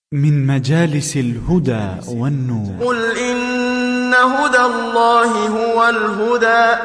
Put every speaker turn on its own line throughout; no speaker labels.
من مجالس الهدى والنور.
قل إن هدى الله هو الهدى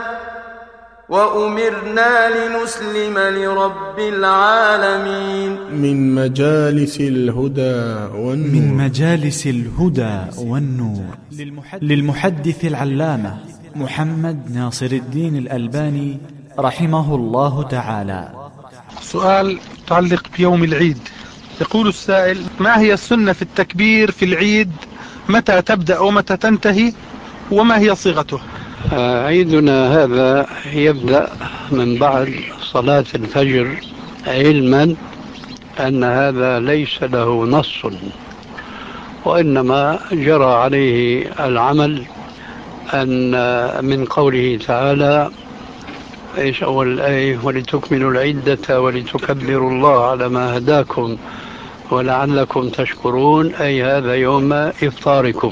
وأمرنا لنسلم لرب العالمين.
من مجالس الهدى والنور.
من مجالس الهدى والنور للمحدث العلامة محمد ناصر الدين الألباني رحمه الله تعالى.
سؤال متعلق بيوم العيد. يقول السائل: ما هي السنة في التكبير في العيد؟ متى تبدأ ومتى تنتهي؟ وما هي صيغته؟
عيدنا هذا يبدأ من بعد صلاة الفجر، علما أن هذا ليس له نص، وإنما جرى عليه العمل أن من قوله تعالى إيش أول الآية: ولتكملوا العدة ولتكبروا الله على ما هداكم ولعلكم تشكرون، أي هذا يوم إفطاركم.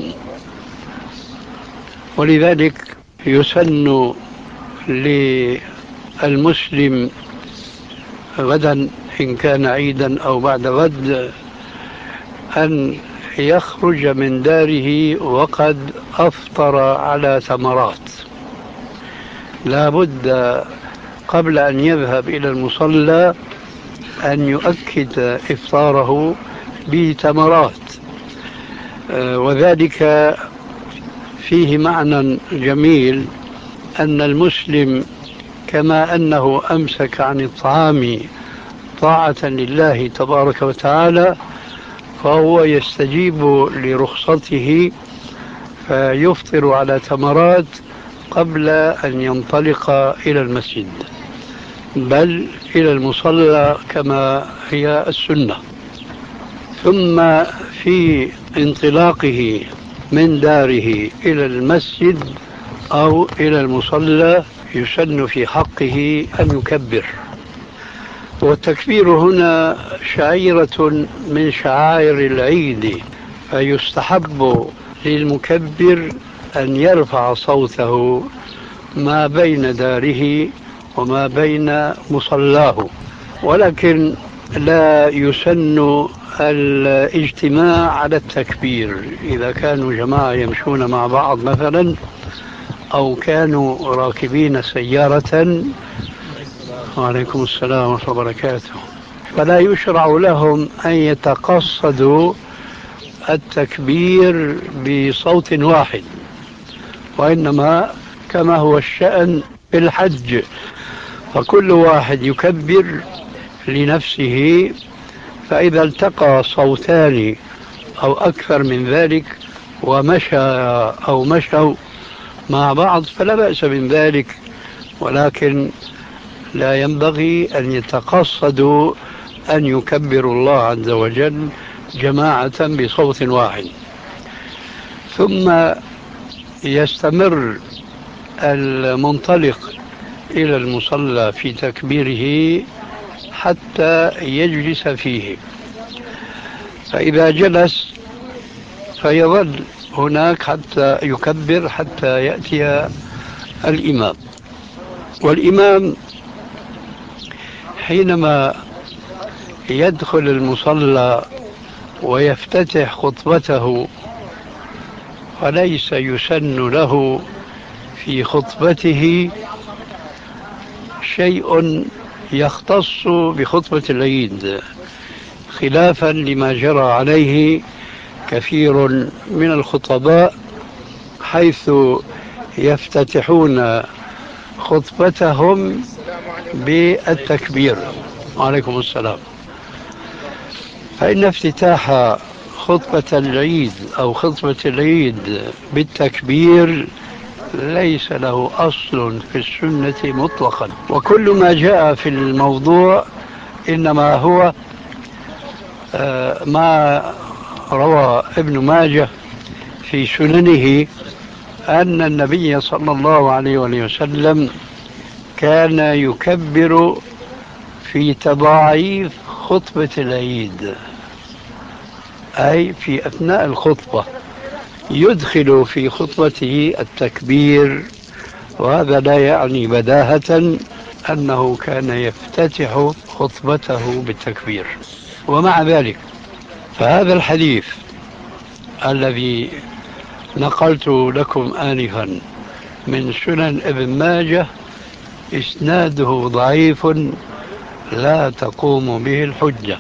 ولذلك يسن للمسلم غدا إن كان عيدا أو بعد غد أن يخرج من داره وقد أفطر على ثمرات. لا بد قبل أن يذهب إلى المصلى أن يؤكد إفطاره بتمرات، وذلك فيه معنى جميل، أن المسلم كما أنه أمسك عن الطعام طاعة لله تبارك وتعالى، فهو يستجيب لرخصته فيفطر على تمرات قبل أن ينطلق إلى المسجد، بل إلى المصلى كما هي السنة. ثم في انطلاقه من داره إلى المسجد أو إلى المصلى يسن في حقه أن يكبر. والتكبير هنا شعيرة من شعائر العيد، فيستحب للمكبر أن يرفع صوته ما بين داره وما بين مصلاه، ولكن لا يسن الاجتماع على التكبير. إذا كانوا جماعة يمشون مع بعض مثلا، أو كانوا راكبين سيارة، وعليكم السلام ورحمة الله وبركاته، فلا يشرع لهم أن يتقصدوا التكبير بصوت واحد، وإنما كما هو الشأن في الحج، فكل واحد يكبر لنفسه، فإذا التقى صوتان أو أكثر من ذلك ومشى أو مشوا مع بعض فلا بأس من ذلك، ولكن لا ينبغي أن يتقصدوا أن يكبروا الله عز وجل جماعة بصوت واحد. ثم يستمر المنطلق إلى المصلى في تكبيره حتى يجلس فيه، فإذا جلس فيظل هناك حتى يكبر حتى يأتي الإمام. والإمام حينما يدخل المصلى ويفتتح خطبته فليس يسن له في خطبته شيء يختص بخطبة العيد، خلافا لما جرى عليه كثير من الخطباء، حيث يفتتحون خطبتهم بالتكبير. وعليكم السلام. فإن افتتاح خطبة العيد أو خطبة العيد بالتكبير ليس له أصل في السنة مطلقا، وكل ما جاء في الموضوع إنما هو ما روى ابن ماجه في سننه أن النبي صلى الله عليه وسلم كان يكبر في تضاعيف خطبة العيد، أي في أثناء الخطبة يدخل في خطبته التكبير، وهذا لا يعني بداهة أنه كان يفتتح خطبته بالتكبير. ومع ذلك فهذا الحديث الذي نقلت لكم آنفا من سنن ابن ماجه إسناده ضعيف لا تقوم به الحجة.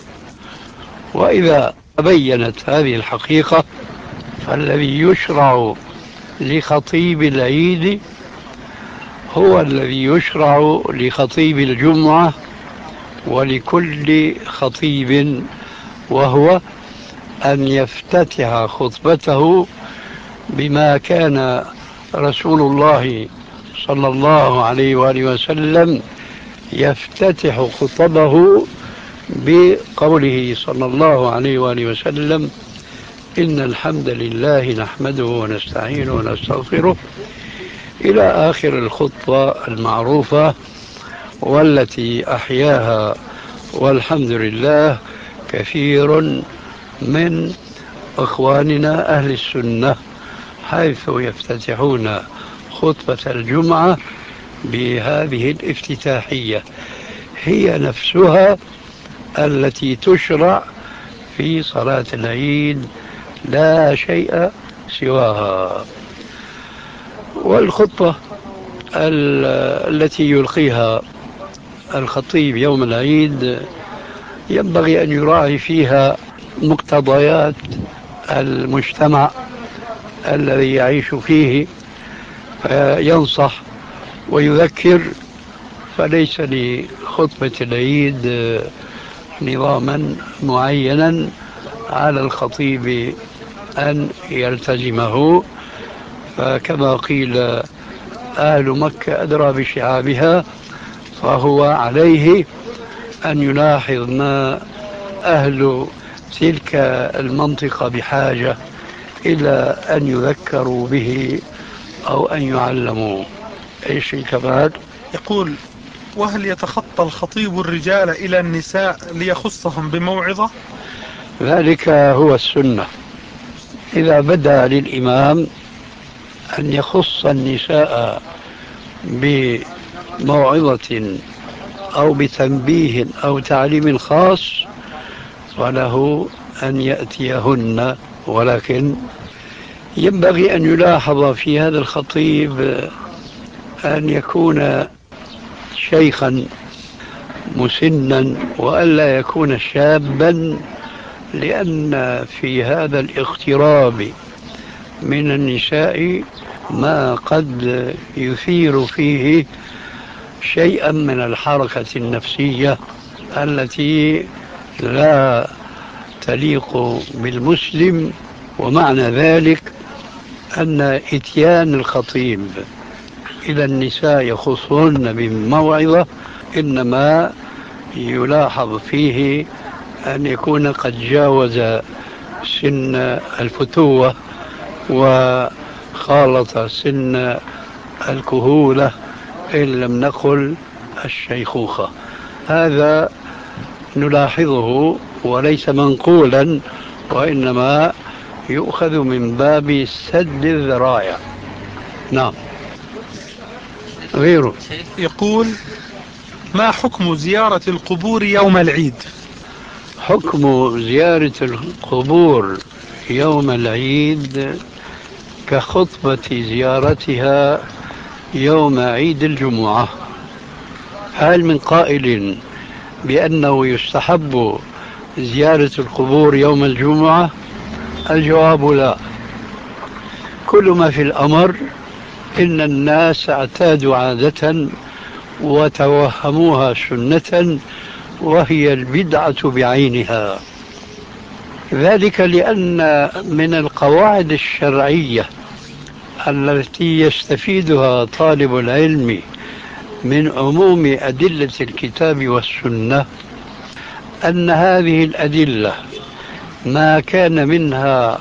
وإذا تبينت هذه الحقيقة فالذي يشرع لخطيب العيد هو الذي يشرع لخطيب الجمعة ولكل خطيب، وهو أن يفتتح خطبته بما كان رسول الله صلى الله عليه وآله وسلم يفتتح خطبه بقوله صلى الله عليه وآله وسلم: إن الحمد لله نحمده ونستعينه ونستغفره، إلى آخر الخطبة المعروفة والتي أحياها والحمد لله كثير من إخواننا أهل السنة، حيث يفتتحون خطبة الجمعة بهذه الافتتاحية، هي نفسها التي تشرع في صلاة العيد لا شيء سواها. والخطبة التي يلقيها الخطيب يوم العيد ينبغي أن يراعي فيها مقتضيات المجتمع الذي يعيش فيه، فينصح ويذكر، فليس لخطبة العيد نظاما معينا على الخطيب أن يلتزمه، فكما قيل أهل مكة أدرى بشعابها، فهو عليه أن يلاحظ ما أهل تلك المنطقة بحاجة إلى أن يذكروا به أو أن يعلموا. إيش كمان؟
يقول: وهل يتخطى الخطيب الرجال إلى النساء ليخصهم بموعظة؟
ذلك هو السنة. إذا بدا للإمام أن يخص النساء بموعظة أو بتنبيه أو تعليم خاص فله أن يأتيهن، ولكن ينبغي أن يلاحظ في هذا الخطيب أن يكون شيخا مسنا وألا يكون شابا، لأن في هذا الاغتراب من النساء ما قد يثير فيه شيئا من الحركة النفسية التي لا تليق بالمسلم. ومعنى ذلك أن إتيان الخطيب إلى النساء يخصهن بموعظة إنما يلاحظ فيه أن يكون قد جاوز سن الفتوة وخالط سن الكهولة إن لم نقل الشيخوخة. هذا نلاحظه وليس منقولا، وإنما يؤخذ من باب سد الذرائع. نعم. غيره
يقول: ما حكم زيارة القبور يوم العيد؟
حكم زيارة القبور يوم العيد كخطبة زيارتها يوم عيد الجمعة. هل من قائل بأنه يستحب زيارة القبور يوم الجمعة؟ الجواب لا. كل ما في الأمر إن الناس اعتادوا عادة وتوهموها سنة، وهي البدعة بعينها. ذلك لأن من القواعد الشرعية التي يستفيدها طالب العلم من عموم أدلة الكتاب والسنة أن هذه الأدلة ما كان منها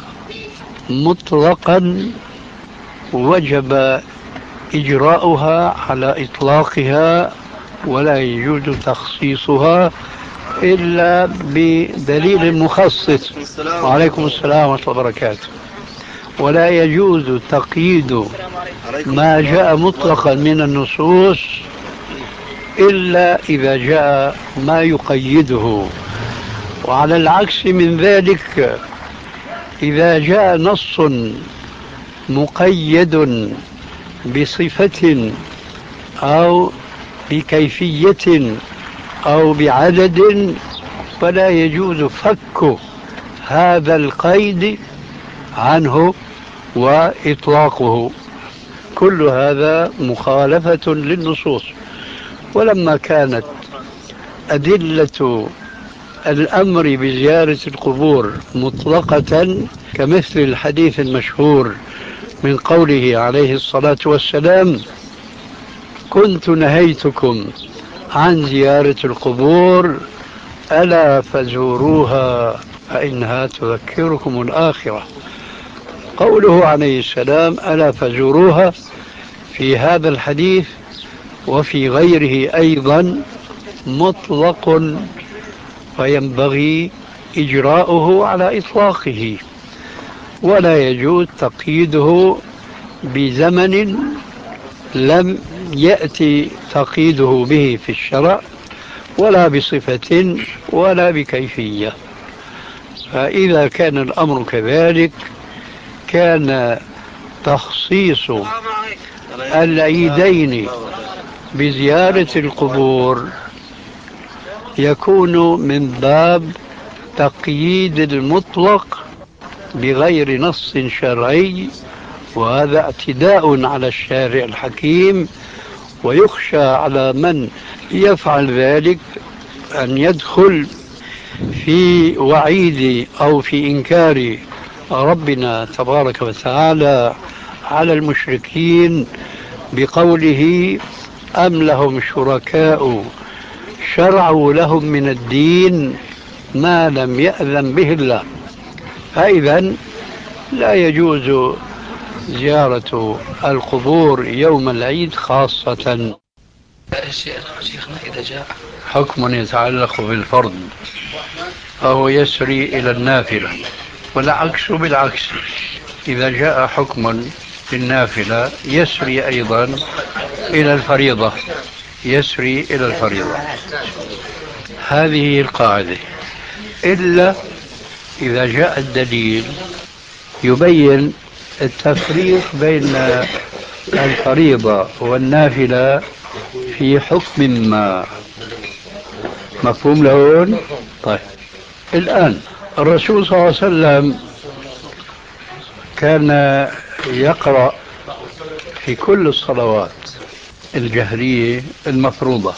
مطلقا وجب إجراؤها على إطلاقها، ولا يجوز تخصيصها إلا بدليل مخصص. وعليكم السلام ورحمة الله وبركاته. ولا يجوز تقييد ما جاء مطلقا من النصوص إلا إذا جاء ما يقيده. وعلى العكس من ذلك إذا جاء نص مقيد بصفة أو بكيفية أو بعدد فلا يجوز فك هذا القيد عنه وإطلاقه. كل هذا مخالفة للنصوص. ولما كانت أدلة الأمر بزيارة القبور مطلقة كمثل الحديث المشهور من قوله عليه الصلاة والسلام: كنت نهيتكم عن زيارة القبور ألا فزوروها فإنها تذكركم الآخرة. قوله عليه السلام ألا فزوروها في هذا الحديث وفي غيره أيضا مطلق، فينبغي إجراؤه على إطلاقه، ولا يجوز تقييده بزمن لم يأتي تقييده به في الشرع، ولا بصفة ولا بكيفية. فإذا كان الأمر كذلك كان تخصيص العيدين بزيارة القبور يكون من باب تقييد المطلق بغير نص شرعي، وهذا اعتداء على الشارع الحكيم، ويخشى على من يفعل ذلك أن يدخل في وعيد أو في إنكار ربنا تبارك وتعالى على المشركين بقوله: أم لهم شركاء شرعوا لهم من الدين ما لم يأذن به الله. فإذا لا يجوز زيارة القبور يوم العيد خاصة.
شيخنا إذا جاء
حكم يتعلق بالفرض فهو يسري إلى النافلة، والعكس بالعكس، إذا جاء حكم للنافلة يسري أيضا إلى الفريضة، يسري إلى الفريضة. هذه القاعدة، إلا إذا جاء الدليل يبين التفريق بين الفريضة والنافلة في حكم ما. مفهوم لهون؟ طيب، الآن الرسول صلى الله عليه وسلم كان يقرأ في كل الصلوات الجهرية المفروضة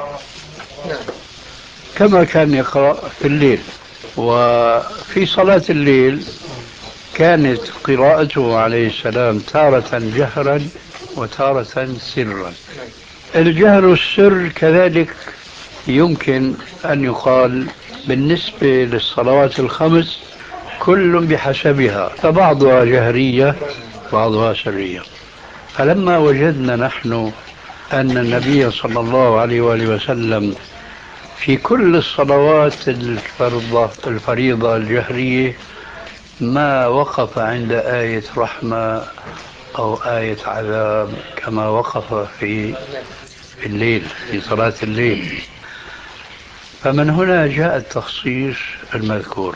كما كان يقرأ في الليل. وفي صلاة الليل كانت قراءته عليه السلام تارة جهرا وتارة سرا. الجهر والسر كذلك يمكن أن يقال بالنسبة للصلوات الخمس كل بحسبها، فبعضها جهرية بعضها سرية. فلما وجدنا نحن أن النبي صلى الله عليه وآله وسلم في كل الصلوات الفريضة الجهرية ما وقف عند آية رحمة أو آية عذاب كما وقف في الليل، في صلاة الليل. فمن هنا جاء التخصيص المذكور.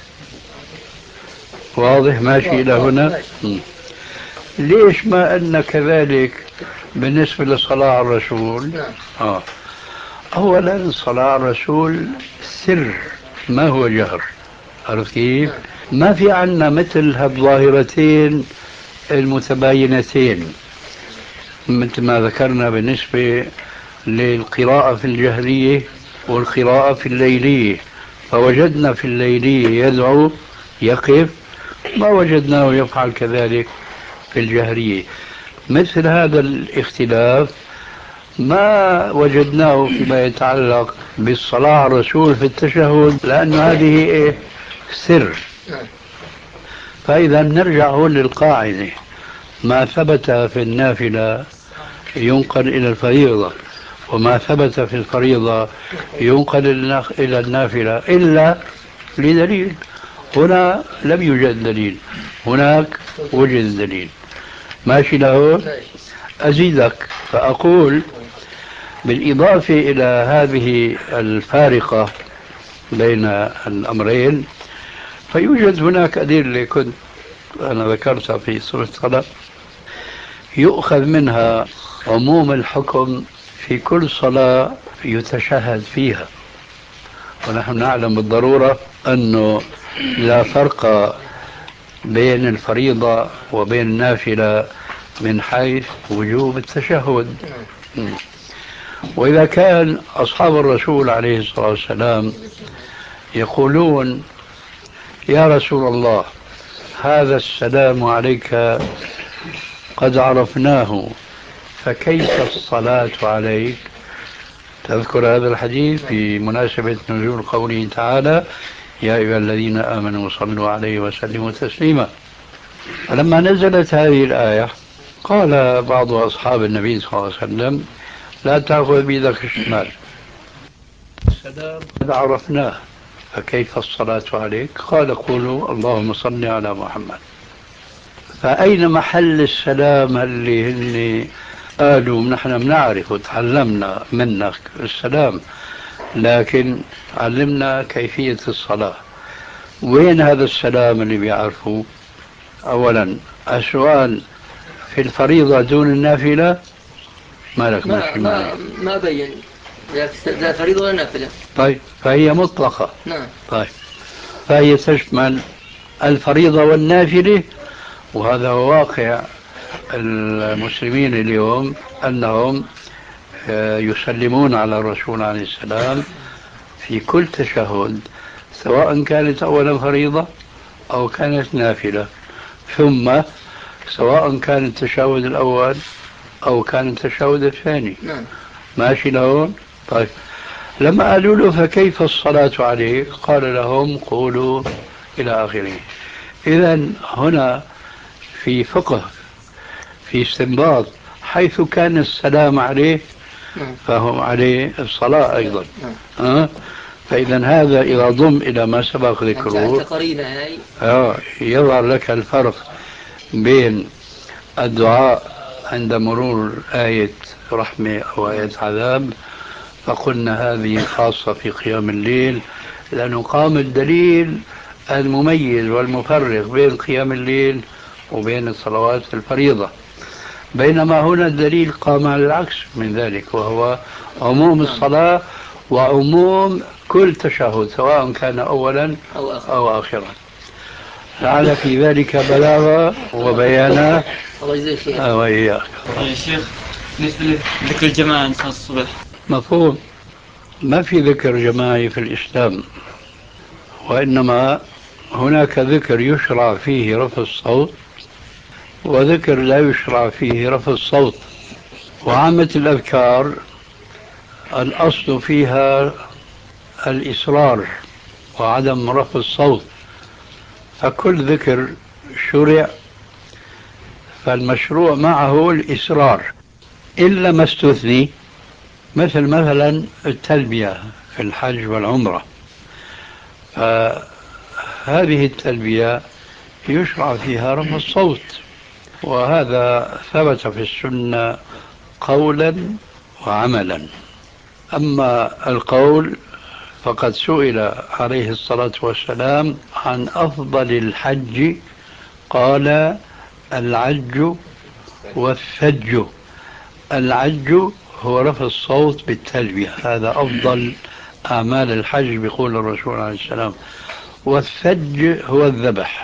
واضح ماشي إلى هنا؟ ليش ما أن كذلك بالنسبة للصلاة على الرسول؟ أولا الصلاة على الرسول سر، ما هو جهر. عرفت كيف؟ ما في عنا مثل هالظاهرتين المتباينتين مثل ما ذكرنا بالنسبة للقراءة في الجهرية والقراءة في الليلية. فوجدنا في الليلية يدعو يقف، ما وجدناه يفعل كذلك في الجهرية. مثل هذا الاختلاف ما وجدناه فيما يتعلق بالصلاة على الرسول في التشهد، لأن هذه سر. فإذا نرجع هون للقاعدة: ما ثبت في النافلة ينقل إلى الفريضة، وما ثبت في الفريضة ينقل إلى النافلة إلا لدليل. هنا لم يوجد دليل، هناك وجد دليل. ماشي له؟ أزيدك فأقول بالإضافة إلى هذه الفارقة بين الأمرين. فيوجد هناك أدلة كنت أنا ذكرتها في سورة الطلاق يؤخذ منها عموم الحكم في كل صلاة يتشهد فيها، ونحن نعلم بالضرورة أنه لا فرق بين الفريضة وبين النافلة من حيث وجوب التشهد. وإذا كان أصحاب الرسول عليه الصلاة والسلام يقولون يا رسول الله هذا السلام عليك قد عرفناه فكيف الصلاة عليك، تذكر هذا الحديث بمناسبة نزول قوله تعالى يا أيها الذين آمنوا صلوا عليه وسلموا تسليما. فلما نزلت هذه الآية قال بعض أصحاب النبي صلى الله عليه وسلم لا تأخذ بيدك الشمال، السلام قد عرفناه فكيف الصلاة عليك؟ قال قولوا اللهم صل على محمد. فأين محل السلام اللي هن قالوا نحن بنعرف وتعلمنا منك السلام لكن علمنا كيفية الصلاة؟ وين هذا السلام اللي بيعرفوه؟ أولا السؤال في الفريضة دون النافلة ما
بين لا فريضة ولا نافلة.
طيب فهي مطلقة.
نعم.
طيب فهي تشمل الفريضة والنافلة، وهذا هو واقع المسلمين اليوم أنهم يسلمون على الرسول عليه السلام في كل تشهد سواء كانت أولا فريضة أو كانت نافلة، ثم سواء كان التشهد الأول أو كان التشهد الثاني.
نعم.
ماشي لهون؟ طيب لما قالوا له فكيف الصلاة عليه قال لهم قولوا إلى آخره. إذن هنا في فقه في استنباط حيث كان السلام عليه فهم عليه الصلاة أيضا. فإذا هذا إذا ضم إلى ما سبق ذكره يظهر لك الفرق بين الدعاء عند مرور آية رحمة أو آية عذاب، فقلنا هذه خاصة في قيام الليل لأنه قام الدليل المميز والمفرق بين قيام الليل وبين الصلوات الفريضة، بينما هنا الدليل قام على العكس من ذلك وهو عموم الصلاة وعموم كل تشهد سواء كان أولا أو آخرا. لعل في ذلك بلاغة وبيانا. وإياك
يا شيخ بالنسبة لذكر الجماعة عند الصبح
مفهوم، ما في ذكر جماعي في الإسلام، وإنما هناك ذكر يشرع فيه رفع الصوت وذكر لا يشرع فيه رفع الصوت. وعامة الأذكار الأصل فيها الإصرار وعدم رفع الصوت، فكل ذكر شرع فالمشروع معه الإصرار إلا ما استثني، مثلا التلبية في الحج والعمرة، فهذه التلبية يشرع فيها رفع الصوت، وهذا ثبت في السنة قولا وعملا. أما القول فقد سئل عليه الصلاة والسلام عن أفضل الحج قال العج والثج. العج هو رفع الصوت بالتلبية، هذا أفضل أعمال الحج بقول الرسول عليه السلام، والثج هو الذبح.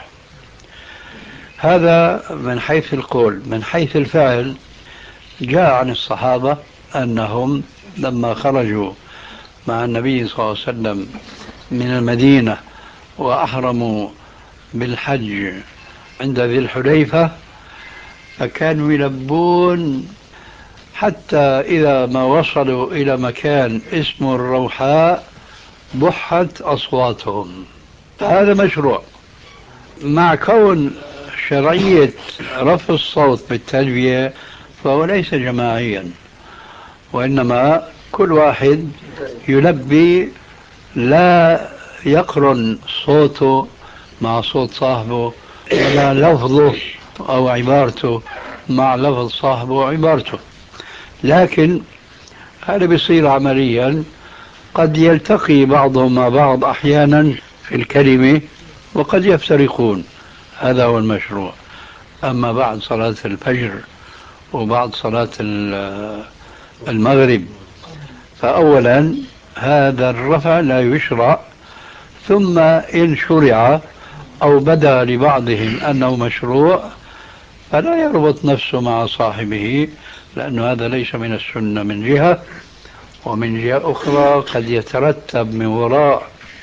هذا من حيث القول. من حيث الفعل جاء عن الصحابة أنهم لما خرجوا مع النبي صلى الله عليه وسلم من المدينة وأحرموا بالحج عند ذي الحليفة فكانوا يلبون حتى إذا ما وصلوا إلى مكان اسمه الروحاء بحت أصواتهم. هذا مشروع مع كون شرعية رفع الصوت بالتلبية، فهو ليس جماعيا، وإنما كل واحد يلبي لا يقرن صوته مع صوت صاحبه ولا لفظه أو عبارته مع لفظ صاحبه وعبارته، لكن هذا بيصير عمليا قد يلتقي بعضهم مع بعض أحيانا في الكلمة وقد يفترقون، هذا هو المشروع. أما بعد صلاة الفجر وبعد صلاة المغرب فأولا هذا الرفع لا يشرع، ثم إن شرع أو بدا لبعضهم أنه مشروع فلا يربط نفسه مع صاحبه، لأن هذا ليس من السنة من جهة، ومن جهة أخرى قد يترتب من وراء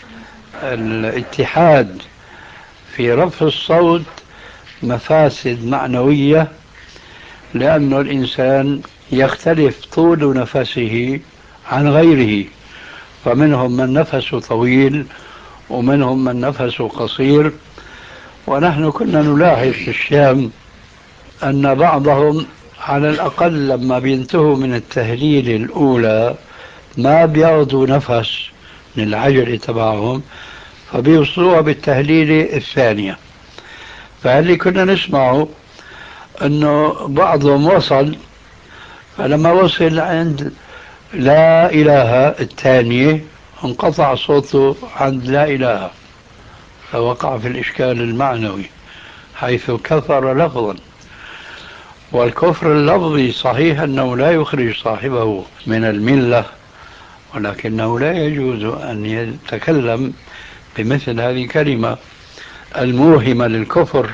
الاتحاد في رفع الصوت مفاسد معنوية، لأن الإنسان يختلف طول نفسه عن غيره، فمنهم من نفسه طويل ومنهم من نفسه قصير. ونحن كنا نلاحظ في الشام أن بعضهم على الأقل لما بينتهوا من التهليل الأولى ما بياخذوا نفس من العجل تبعهم، فبيوصلوها بالتهليل الثانية. فاللي كنا نسمعه أنه بعضهم وصل، فلما وصل عند لا إله الثانية انقطع صوته عند لا إله، فوقع في الإشكال المعنوي حيث كفر لفظا. والكفر اللفظي صحيح أنه لا يخرج صاحبه من الملة، ولكنه لا يجوز أن يتكلم بمثل هذه الكلمة الموهمة للكفر.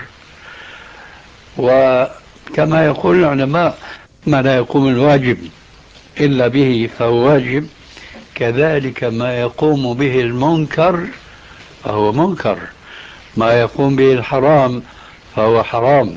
وكما يقول العلماء ما لا يقوم الواجب إلا به فهو واجب، كذلك ما يقوم به المنكر فهو منكر، ما يقوم به الحرام فهو حرام.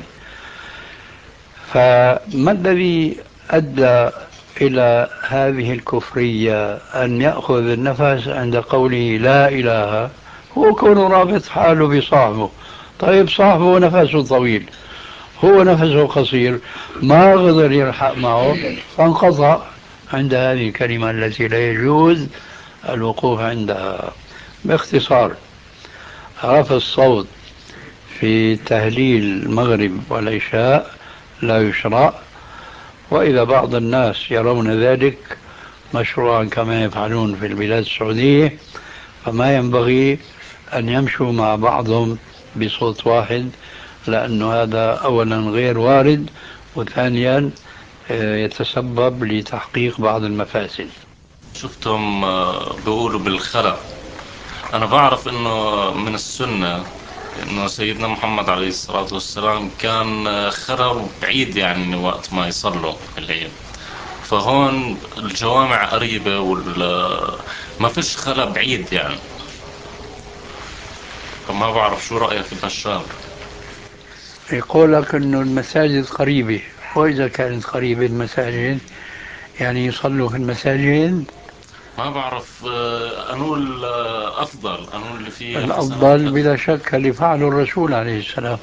فما الذي أدى إلى هذه الكفرية أن يأخذ النفس عند قوله لا إله؟ هو كونه رابط حاله بصاحبه. طيب صاحبه نفسه طويل، هو نفسه قصير، ما قدر يلحق معه فانقطع عند هذه الكلمة التي لا يجوز الوقوف عندها. باختصار، رفع الصوت في تهليل المغرب والعشاء لا يشرع، وإذا بعض الناس يرون ذلك مشروعا كما يفعلون في البلاد السعودية، فما ينبغي أن يمشوا مع بعضهم بصوت واحد، لأن هذا أولا غير وارد، وثانيا يتسبب لتحقيق بعض المفاسد.
شفتهم بيقولوا بالخلق. أنا بعرف أنه من السنة أنه سيدنا محمد عليه الصلاة والسلام كان خرب بعيد يعني وقت ما يصلوا العيد، فهون الجوامع قريبة ما فيش خلا بعيد يعني. فما بعرف شو رأيك في الشاب.
يقول لك أنه المساجد قريبة، وإذا كانت قريبة المساجد يعني يصلوا في المساجد.
ما بعرف أنو الأفضل، أنو اللي فيه
الأفضل بلا شك اللي فعله الرسول عليه السلام.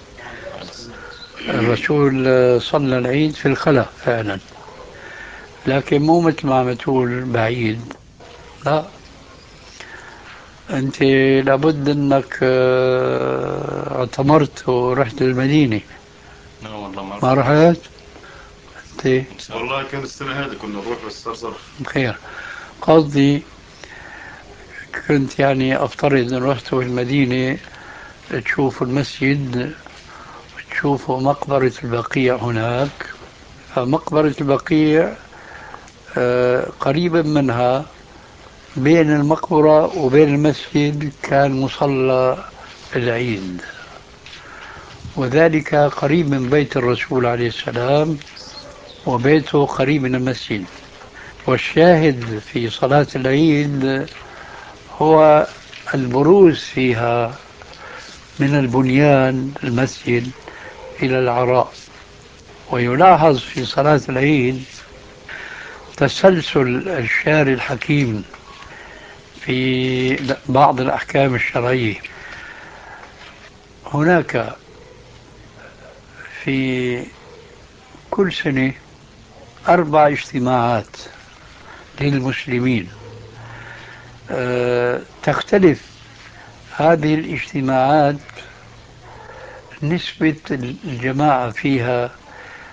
الرسول صلى العيد في الخلا فعلا، لكن مو مثل ما عم تقول بعيد، لا. أنت لابد أنك اعتمرت ورحت المدينة.
لا والله
ما رحت أنت؟
والله كان السنة هذه كنا نروح بس صار
بخير. قصدي كنت يعني أفترض أن رحتوا المدينة تشوفوا المسجد وتشوفوا مقبرة البقيع هناك، فمقبرة البقيع قريبا منها بين المقبرة وبين المسجد كان مصلى العيد، وذلك قريب من بيت الرسول عليه السلام، وبيته قريب من المسجد. والشاهد في صلاة العيد هو البروز فيها من البنيان المسجد إلى العراء. ويلاحظ في صلاة العيد تسلسل الشارع الحكيم في بعض الأحكام الشرعية. هناك في كل سنة 4 اجتماعات للمسلمين، تختلف هذه الاجتماعات نسبة الجماعة فيها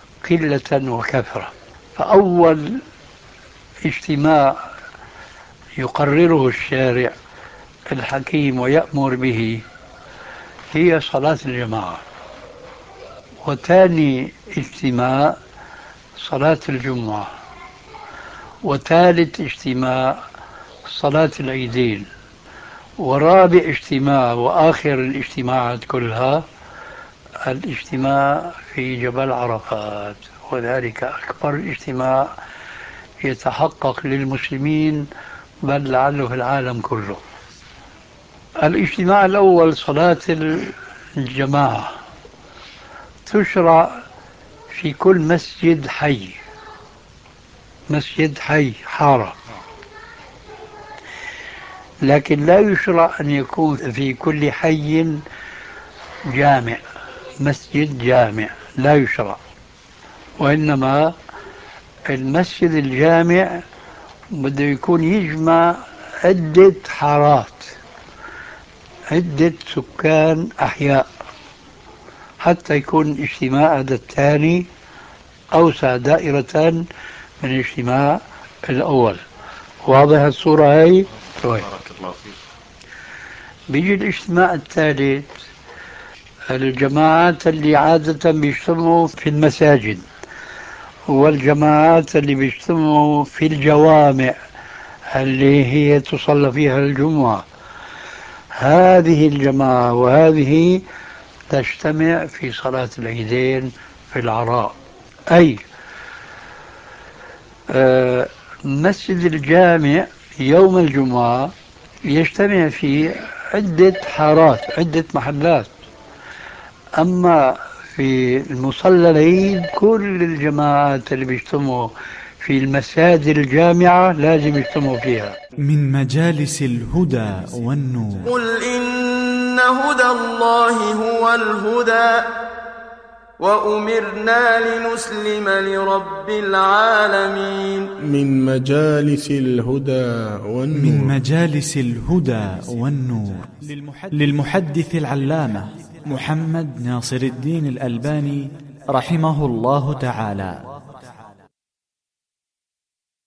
قلة وكثرة. فأول اجتماع يقرره الشارع الحكيم ويأمر به هي صلاة الجماعة، وثاني اجتماع صلاة الجمعة، وثالث اجتماع صلاة العيدين، ورابع اجتماع وآخر الاجتماعات كلها الاجتماع في جبل عرفات، وذلك أكبر اجتماع يتحقق للمسلمين بل لعله في العالم كله. الاجتماع الأول صلاة الجماعة تشرع في كل مسجد حي، مسجد حي حارة، لكن لا يشرع أن يكون في كل حي جامع، مسجد جامع لا يشرع، وإنما المسجد الجامع بده يكون يجمع عدة حارات، عدة سكان أحياء، حتى يكون الاجتماع هذا الثاني أوسع دائرة من الاجتماع الأول. واضح الصورة هاي؟ طيب.
بارك الله فيك.
بيجي الاجتماع الثالث الجماعات اللي عادة بيجتمعوا في المساجد، والجماعات اللي بيجتمعوا في الجوامع اللي هي تصلى فيها الجمعة. هذه الجماعة وهذه تجتمع في صلاة العيدين في العراء، أي مسجد الجامع يوم الجمعة يجتمع فيه عدة حارات، عدة محلات، أما في المصلى العيد كل الجماعات اللي بيجتمعوا في المساجد الجامعة لازم يجتمعوا فيها.
من مجالس الهدى والنور.
قل إن هدى الله هو الهدى وأمرنا لنسلم لرب العالمين.
من مجالس الهدى والنور.
من مجالس الهدى والنور للمحدث العلامة محمد ناصر الدين الألباني رحمه الله تعالى.